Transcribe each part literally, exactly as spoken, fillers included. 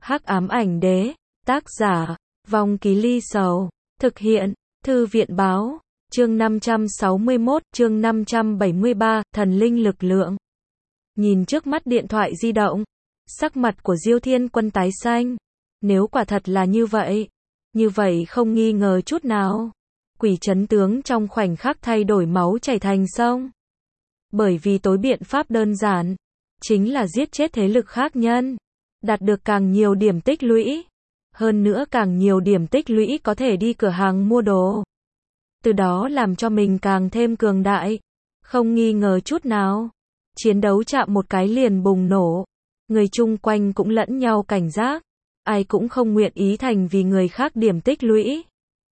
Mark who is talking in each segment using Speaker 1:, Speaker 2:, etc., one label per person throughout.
Speaker 1: Hắc ám ảnh đế, tác giả, Vong Ký Ly Sầu, thực hiện, Thư viện báo, chương năm trăm sáu mươi mốt, chương năm trăm bảy mươi ba, thần linh lực lượng. Nhìn trước mắt điện thoại di động, sắc mặt của Diêu Thiên Quân tái xanh. Nếu quả thật là như vậy, như vậy không nghi ngờ chút nào, quỷ trấn tướng trong khoảnh khắc thay đổi máu chảy thành sông. Bởi vì tối biện pháp đơn giản, chính là giết chết thế lực khác nhân, đạt được càng nhiều điểm tích lũy. Hơn nữa càng nhiều điểm tích lũy có thể đi cửa hàng mua đồ. Từ đó làm cho mình càng thêm cường đại. Không nghi ngờ chút nào. Chiến đấu chạm một cái liền bùng nổ. Người chung quanh cũng lẫn nhau cảnh giác. Ai cũng không nguyện ý thành vì người khác điểm tích lũy.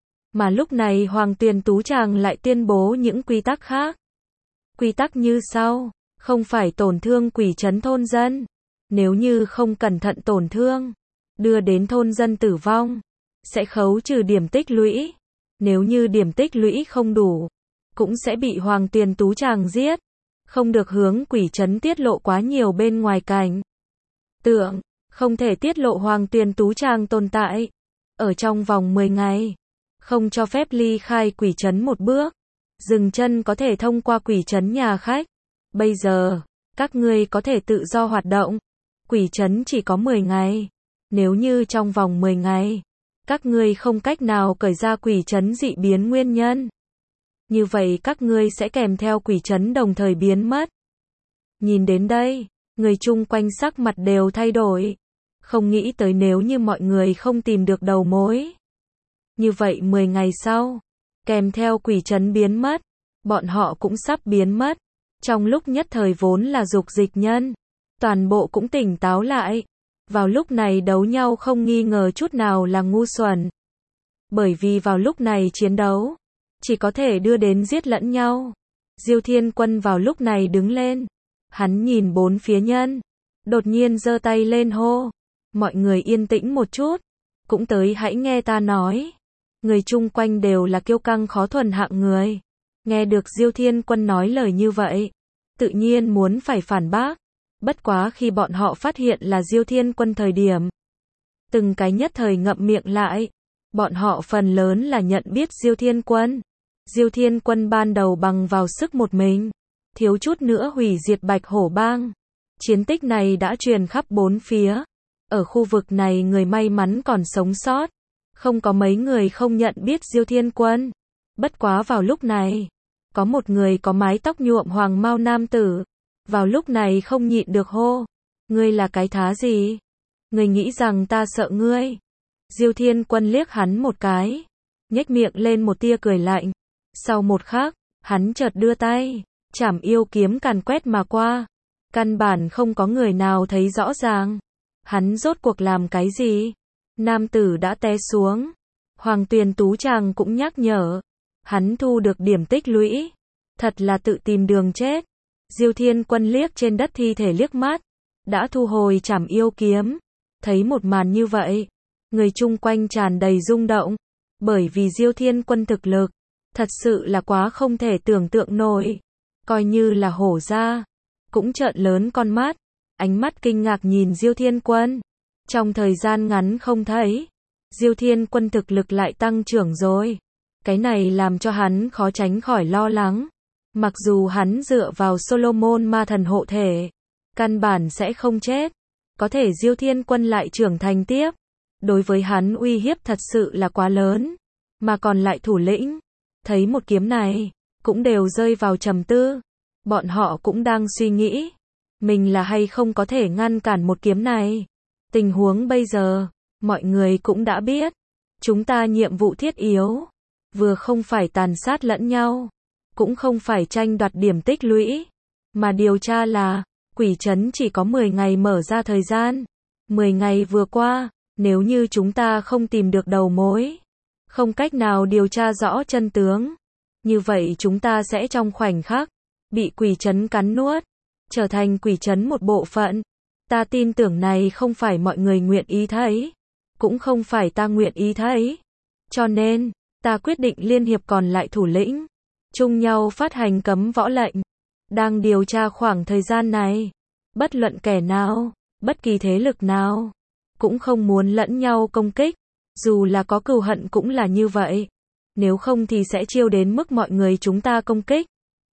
Speaker 1: Mà lúc này Hoàng Tuyền Tú Tràng lại tuyên bố những quy tắc khác. Quy tắc như sau. Không phải tổn thương quỷ trấn thôn dân. Nếu như không cẩn thận tổn thương, đưa đến thôn dân tử vong, sẽ khấu trừ điểm tích lũy. Nếu như điểm tích lũy không đủ, cũng sẽ bị Hoàng Tuyền Tú Tràng giết. Không được hướng quỷ trấn tiết lộ quá nhiều bên ngoài cảnh tượng, không thể tiết lộ Hoàng Tuyền Tú Tràng tồn tại. Ở trong vòng mười ngày, không cho phép ly khai quỷ trấn một bước. Dừng chân có thể thông qua quỷ trấn nhà khách. Bây giờ, các ngươi có thể tự do hoạt động. Quỷ trấn chỉ có mười ngày. Nếu như trong vòng mười ngày, các ngươi không cách nào cởi ra quỷ trấn dị biến nguyên nhân, như vậy các ngươi sẽ kèm theo quỷ trấn đồng thời biến mất. Nhìn đến đây, người chung quanh sắc mặt đều thay đổi. Không nghĩ tới nếu như mọi người không tìm được đầu mối, như vậy mười ngày sau, kèm theo quỷ trấn biến mất, bọn họ cũng sắp biến mất. Trong lúc nhất thời vốn là dục dịch nhân, toàn bộ cũng tỉnh táo lại. Vào lúc này đấu nhau không nghi ngờ chút nào là ngu xuẩn. Bởi vì vào lúc này chiến đấu, chỉ có thể đưa đến giết lẫn nhau. Diêu Thiên Quân vào lúc này đứng lên. Hắn nhìn bốn phía nhân. Đột nhiên giơ tay lên hô. Mọi người yên tĩnh một chút. Cũng tới hãy nghe ta nói. Người chung quanh đều là kiêu căng khó thuần hạng người. Nghe được Diêu Thiên Quân nói lời như vậy, tự nhiên muốn phải phản bác. Bất quá khi bọn họ phát hiện là Diêu Thiên Quân thời điểm, từng cái nhất thời ngậm miệng lại. Bọn họ phần lớn là nhận biết Diêu Thiên Quân. Diêu Thiên Quân ban đầu bằng vào sức một mình, thiếu chút nữa hủy diệt Bạch Hổ Bang. Chiến tích này đã truyền khắp bốn phía. Ở khu vực này người may mắn còn sống sót. Không có mấy người không nhận biết Diêu Thiên Quân. Bất quá vào lúc này, có một người có mái tóc nhuộm hoàng mao nam tử. Vào lúc này không nhịn được hô. Ngươi là cái thá gì? Ngươi nghĩ rằng ta sợ ngươi? Diêu Thiên Quân liếc hắn một cái. Nhếch miệng lên một tia cười lạnh. Sau một khắc, hắn chợt đưa tay. Trảm yêu kiếm càn quét mà qua. Căn bản không có người nào thấy rõ ràng. Hắn rốt cuộc làm cái gì? Nam tử đã té xuống. Hoàng Tuyền Tú Tràng cũng nhắc nhở. Hắn thu được điểm tích lũy. Thật là tự tìm đường chết. Diêu Thiên Quân liếc trên đất thi thể liếc mắt, đã thu hồi trảm yêu kiếm. Thấy một màn như vậy, người chung quanh tràn đầy rung động, bởi vì Diêu Thiên Quân thực lực, thật sự là quá không thể tưởng tượng nổi. Coi như là hổ gia, cũng trợn lớn con mắt, ánh mắt kinh ngạc nhìn Diêu Thiên Quân. Trong thời gian ngắn không thấy, Diêu Thiên Quân thực lực lại tăng trưởng rồi. Cái này làm cho hắn khó tránh khỏi lo lắng. Mặc dù hắn dựa vào Solomon ma thần hộ thể, căn bản sẽ không chết. Có thể Diêu Thiên Quân lại trưởng thành tiếp. Đối với hắn uy hiếp thật sự là quá lớn. Mà còn lại thủ lĩnh, thấy một kiếm này, cũng đều rơi vào trầm tư. Bọn họ cũng đang suy nghĩ, mình là hay không có thể ngăn cản một kiếm này. Tình huống bây giờ, mọi người cũng đã biết. Chúng ta nhiệm vụ thiết yếu, vừa không phải tàn sát lẫn nhau, cũng không phải tranh đoạt điểm tích lũy, mà điều tra là, quỷ trấn chỉ có mười ngày mở ra thời gian. mười ngày vừa qua, nếu như chúng ta không tìm được đầu mối, không cách nào điều tra rõ chân tướng, như vậy chúng ta sẽ trong khoảnh khắc, bị quỷ trấn cắn nuốt, trở thành quỷ trấn một bộ phận. Ta tin tưởng này không phải mọi người nguyện ý thấy, cũng không phải ta nguyện ý thấy. Cho nên, ta quyết định liên hiệp còn lại thủ lĩnh, chung nhau phát hành cấm võ lệnh. Đang điều tra khoảng thời gian này, bất luận kẻ nào, bất kỳ thế lực nào, cũng không muốn lẫn nhau công kích, dù là có cừu hận cũng là như vậy, nếu không thì sẽ chiêu đến mức mọi người chúng ta công kích.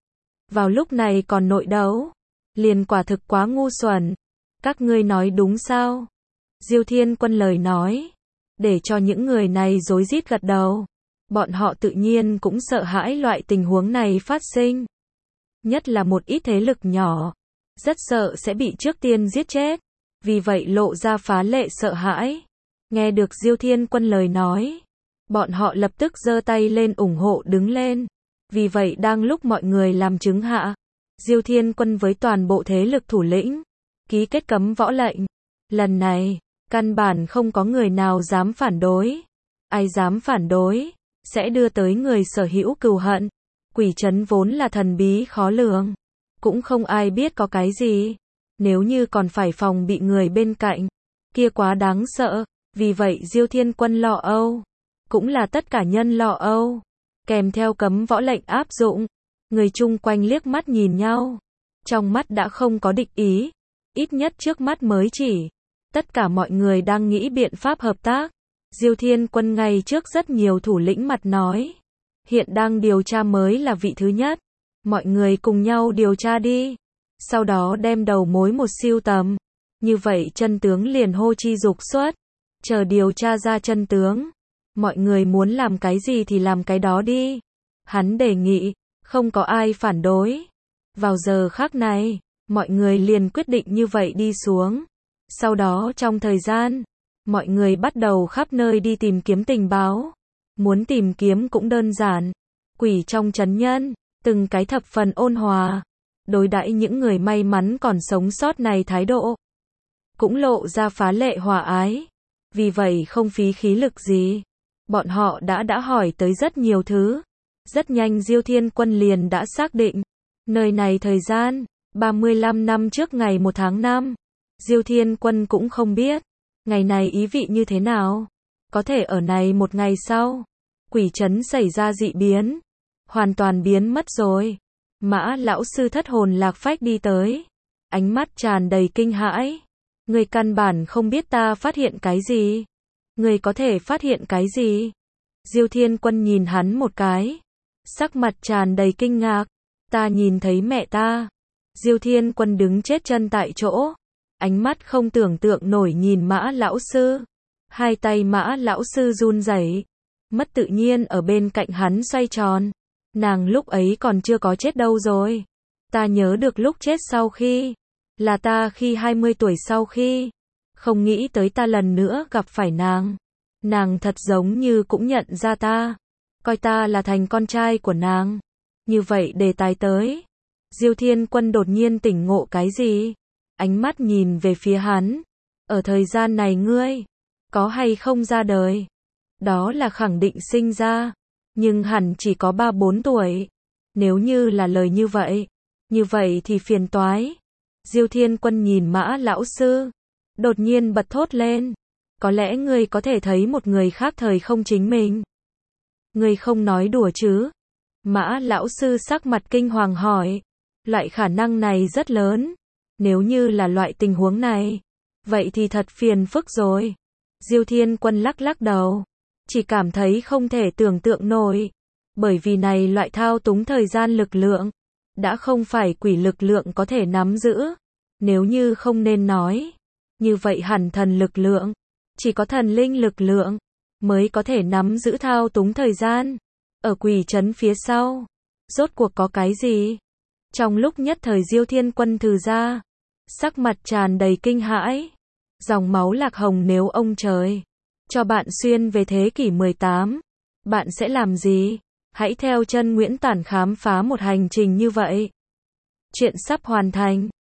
Speaker 1: Vào lúc này còn nội đấu, liền quả thực quá ngu xuẩn. Các ngươi nói đúng sao? Diêu Thiên Quân lời nói, để cho những người này rối rít gật đầu. Bọn họ tự nhiên cũng sợ hãi loại tình huống này phát sinh. Nhất là một ít thế lực nhỏ, rất sợ sẽ bị trước tiên giết chết, vì vậy lộ ra phá lệ sợ hãi. Nghe được Diêu Thiên Quân lời nói, bọn họ lập tức giơ tay lên ủng hộ đứng lên. Vì vậy đang lúc mọi người làm chứng hạ, Diêu Thiên Quân với toàn bộ thế lực thủ lĩnh, ký kết cấm võ lệnh. Lần này, căn bản không có người nào dám phản đối. Ai dám phản đối, sẽ đưa tới người sở hữu cừu hận. Quỷ trấn vốn là thần bí khó lường, cũng không ai biết có cái gì. Nếu như còn phải phòng bị người bên cạnh, kia quá đáng sợ. Vì vậy Diêu Thiên Quân lo âu, cũng là tất cả nhân lo âu. Kèm theo cấm võ lệnh áp dụng, người chung quanh liếc mắt nhìn nhau, trong mắt đã không có địch ý, ít nhất trước mắt mới chỉ. Tất cả mọi người đang nghĩ biện pháp hợp tác. Diêu Thiên Quân ngay trước rất nhiều thủ lĩnh mặt nói, hiện đang điều tra mới là vị thứ nhất, mọi người cùng nhau điều tra đi, sau đó đem đầu mối một siêu tầm, như vậy chân tướng liền hô chi dục xuất, chờ điều tra ra chân tướng, mọi người muốn làm cái gì thì làm cái đó đi. Hắn đề nghị, không có ai phản đối. Vào giờ khắc này, mọi người liền quyết định như vậy đi xuống. Sau đó trong thời gian, mọi người bắt đầu khắp nơi đi tìm kiếm tình báo. Muốn tìm kiếm cũng đơn giản. Quỷ trong trấn nhân, từng cái thập phần ôn hòa, đối đãi những người may mắn còn sống sót này thái độ cũng lộ ra phá lệ hòa ái. Vì vậy không phí khí lực gì, bọn họ đã đã hỏi tới rất nhiều thứ. Rất nhanh Diêu Thiên Quân liền đã xác định nơi này thời gian ba mươi lăm năm trước ngày một tháng năm. Diêu Thiên Quân cũng không biết ngày này ý vị như thế nào. Có thể ở này một ngày sau, quỷ trấn xảy ra dị biến, hoàn toàn biến mất rồi. Mã lão sư thất hồn lạc phách đi tới, ánh mắt tràn đầy kinh hãi. Người căn bản không biết ta phát hiện cái gì. Người có thể phát hiện cái gì? Diêu Thiên Quân nhìn hắn một cái, sắc mặt tràn đầy kinh ngạc. Ta nhìn thấy mẹ ta. Diêu Thiên Quân đứng chết chân tại chỗ, ánh mắt không tưởng tượng nổi nhìn Mã lão sư. Hai tay Mã lão sư run rẩy, mất tự nhiên ở bên cạnh hắn xoay tròn. Nàng lúc ấy còn chưa có chết đâu rồi. Ta nhớ được lúc chết sau khi, là ta khi hai mươi tuổi sau khi. Không nghĩ tới ta lần nữa gặp phải nàng. Nàng thật giống như cũng nhận ra ta, coi ta là thành con trai của nàng. Như vậy đề tài tới. Diêu Thiên Quân đột nhiên tỉnh ngộ cái gì, ánh mắt nhìn về phía hắn. Ở thời gian này ngươi có hay không ra đời? Đó là khẳng định sinh ra, nhưng hẳn chỉ có ba bốn tuổi. Nếu như là lời như vậy, như vậy thì phiền toái. Diêu Thiên Quân nhìn Mã lão sư, đột nhiên bật thốt lên. Có lẽ ngươi có thể thấy một người khác thời không chính mình. Ngươi không nói đùa chứ? Mã lão sư sắc mặt kinh hoàng hỏi. Loại khả năng này rất lớn. Nếu như là loại tình huống này, vậy thì thật phiền phức rồi. Diêu Thiên Quân lắc lắc đầu, chỉ cảm thấy không thể tưởng tượng nổi. Bởi vì này loại thao túng thời gian lực lượng, đã không phải quỷ lực lượng có thể nắm giữ. Nếu như không nên nói, như vậy hẳn thần lực lượng, chỉ có thần linh lực lượng mới có thể nắm giữ thao túng thời gian. Ở quỷ trấn phía sau, rốt cuộc có cái gì? Trong lúc nhất thời Diêu Thiên Quân thừ ra, sắc mặt tràn đầy kinh hãi. Dòng máu lạc hồng, nếu ông trời cho bạn xuyên về thế kỷ mười tám, bạn sẽ làm gì? Hãy theo chân Nguyễn Tản khám phá một hành trình như vậy. Chuyện sắp hoàn thành.